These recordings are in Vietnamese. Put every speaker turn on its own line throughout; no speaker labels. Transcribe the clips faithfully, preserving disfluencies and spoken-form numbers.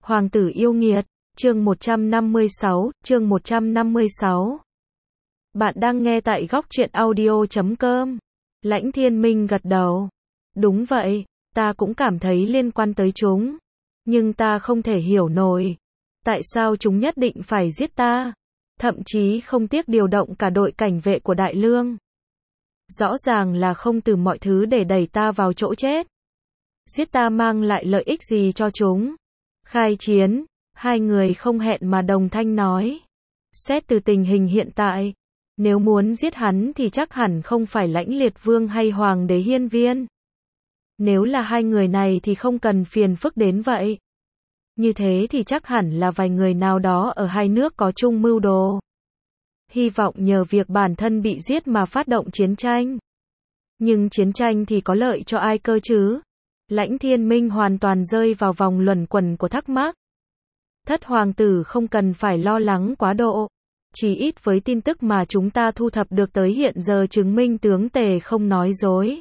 Hoàng tử yêu nghiệt, chương một trăm năm mươi sáu, chương một trăm năm mươi sáu. Bạn đang nghe tại góc truyện audio chấm com. Lãnh Thiên Minh gật đầu. Đúng vậy, ta cũng cảm thấy liên quan tới chúng. Nhưng ta không thể hiểu nổi. Tại sao chúng nhất định phải giết ta? Thậm chí không tiếc điều động cả đội cảnh vệ của Đại Lương. Rõ ràng là không từ mọi thứ để đẩy ta vào chỗ chết. Giết ta mang lại lợi ích gì cho chúng? Khai chiến, hai người không hẹn mà đồng thanh nói. Xét từ tình hình hiện tại, nếu muốn giết hắn thì chắc hẳn không phải Lãnh Liệt Vương hay Hoàng đế Hiên Viên. Nếu là hai người này thì không cần phiền phức đến vậy. Như thế thì chắc hẳn là vài người nào đó ở hai nước có chung mưu đồ. Hy vọng nhờ việc bản thân bị giết mà phát động chiến tranh. Nhưng chiến tranh thì có lợi cho ai cơ chứ? Lãnh Thiên Minh hoàn toàn rơi vào vòng luẩn quẩn của thắc mắc. Thất hoàng tử không cần phải lo lắng quá độ. Chỉ ít với tin tức mà chúng ta thu thập được tới hiện giờ chứng minh tướng Tề không nói dối.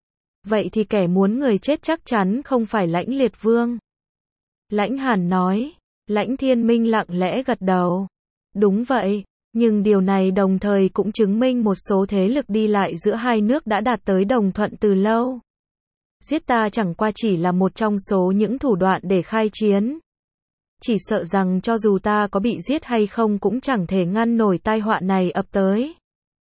Vậy thì kẻ muốn người chết chắc chắn không phải Lãnh Liệt Vương. Lãnh Hàn nói. Lãnh Thiên Minh lặng lẽ gật đầu. Đúng vậy, nhưng điều này đồng thời cũng chứng minh một số thế lực đi lại giữa hai nước đã đạt tới đồng thuận từ lâu. Giết ta chẳng qua chỉ là một trong số những thủ đoạn để khai chiến. Chỉ sợ rằng cho dù ta có bị giết hay không cũng chẳng thể ngăn nổi tai họa này ập tới.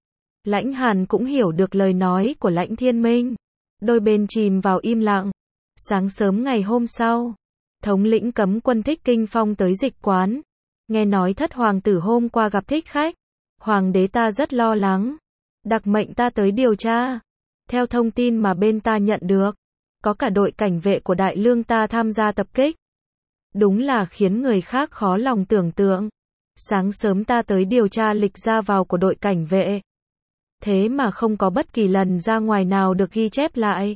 Lãnh Hàn cũng hiểu được lời nói của Lãnh Thiên Minh. Đôi bên chìm vào im lặng. Sáng sớm ngày hôm sau, thống lĩnh cấm quân Thích Kinh Phong tới dịch quán. Nghe nói thất hoàng tử hôm qua gặp thích khách. Hoàng đế ta rất lo lắng. Đặc mệnh ta tới điều tra. Theo thông tin mà bên ta nhận được, có cả đội cảnh vệ của Đại Lương ta tham gia tập kích. Đúng là khiến người khác khó lòng tưởng tượng. Sáng sớm ta tới điều tra lịch ra vào của đội cảnh vệ. Thế mà không có bất kỳ lần ra ngoài nào được ghi chép lại.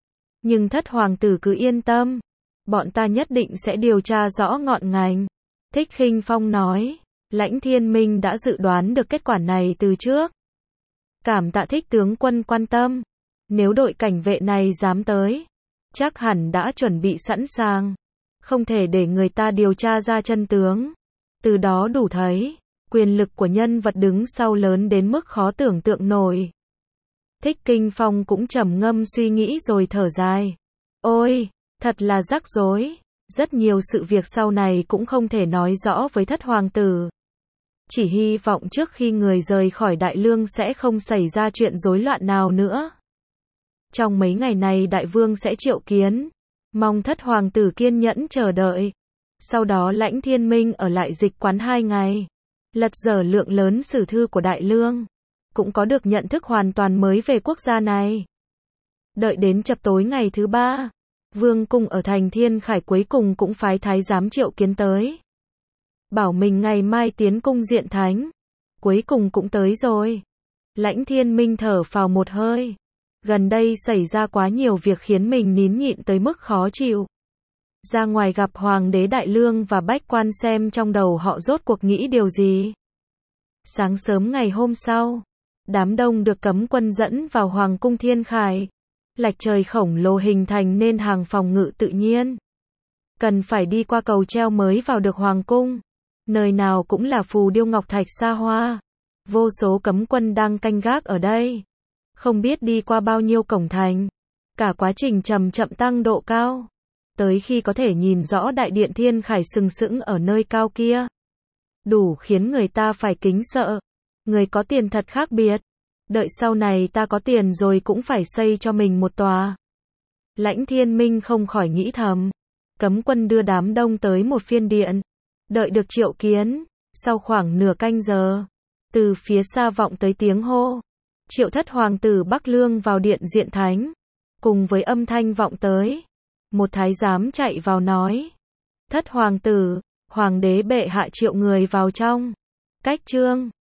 Nhưng thất hoàng tử cứ yên tâm. Bọn ta nhất định sẽ điều tra rõ ngọn ngành. Thích Kinh Phong nói. Lãnh Thiên Minh đã dự đoán được kết quả này từ trước. Cảm tạ Thích tướng quân quan tâm. Nếu đội cảnh vệ này dám tới, chắc hẳn đã chuẩn bị sẵn sàng. Không thể để người ta điều tra ra chân tướng. Từ đó đủ thấy, quyền lực của nhân vật đứng sau lớn đến mức khó tưởng tượng nổi. Thích Kinh Phong cũng trầm ngâm suy nghĩ rồi thở dài. Ôi, thật là rắc rối. Rất nhiều sự việc sau này cũng không thể nói rõ với thất hoàng tử. Chỉ hy vọng trước khi người rời khỏi Đại Lương sẽ không xảy ra chuyện rối loạn nào nữa. Trong mấy ngày này đại vương sẽ triệu kiến. Mong thất hoàng tử kiên nhẫn chờ đợi. Sau đó Lãnh Thiên Minh ở lại dịch quán hai ngày. Lật dở lượng lớn sử thư của Đại Lương. Cũng có được nhận thức hoàn toàn mới về quốc gia này. Đợi đến chập tối ngày thứ ba. Vương cung ở thành Thiên Khải cuối cùng cũng phái thái giám triệu kiến tới. Bảo mình ngày mai tiến cung diện thánh. Cuối cùng cũng tới rồi. Lãnh Thiên Minh thở phào một hơi. Gần đây xảy ra quá nhiều việc khiến mình nín nhịn tới mức khó chịu. Ra ngoài gặp Hoàng đế Đại Lương và bách quan xem trong đầu họ rốt cuộc nghĩ điều gì. Sáng sớm ngày hôm sau, đám đông được cấm quân dẫn vào Hoàng cung Thiên Khải. Lạch trời khổng lồ hình thành nên hàng phòng ngự tự nhiên. Cần phải đi qua cầu treo mới vào được Hoàng cung. Nơi nào cũng là phù điêu ngọc thạch xa hoa. Vô số cấm quân đang canh gác ở đây. Không biết đi qua bao nhiêu cổng thành. Cả quá trình chậm chậm tăng độ cao. Tới khi có thể nhìn rõ đại điện Thiên Khải sừng sững ở nơi cao kia. Đủ khiến người ta phải kính sợ. Người có tiền thật khác biệt. Đợi sau này ta có tiền rồi cũng phải xây cho mình một tòa. Lãnh Thiên Minh không khỏi nghĩ thầm. Cấm quân đưa đám đông tới một phiên điện. Đợi được triệu kiến. Sau khoảng nửa canh giờ. Từ phía xa vọng tới tiếng hô. Triệu thất hoàng tử Bắc Lương vào điện diện thánh. Cùng với âm thanh vọng tới. Một thái giám chạy vào nói. Thất hoàng tử, hoàng đế bệ hạ triệu người vào trong. Cách trương.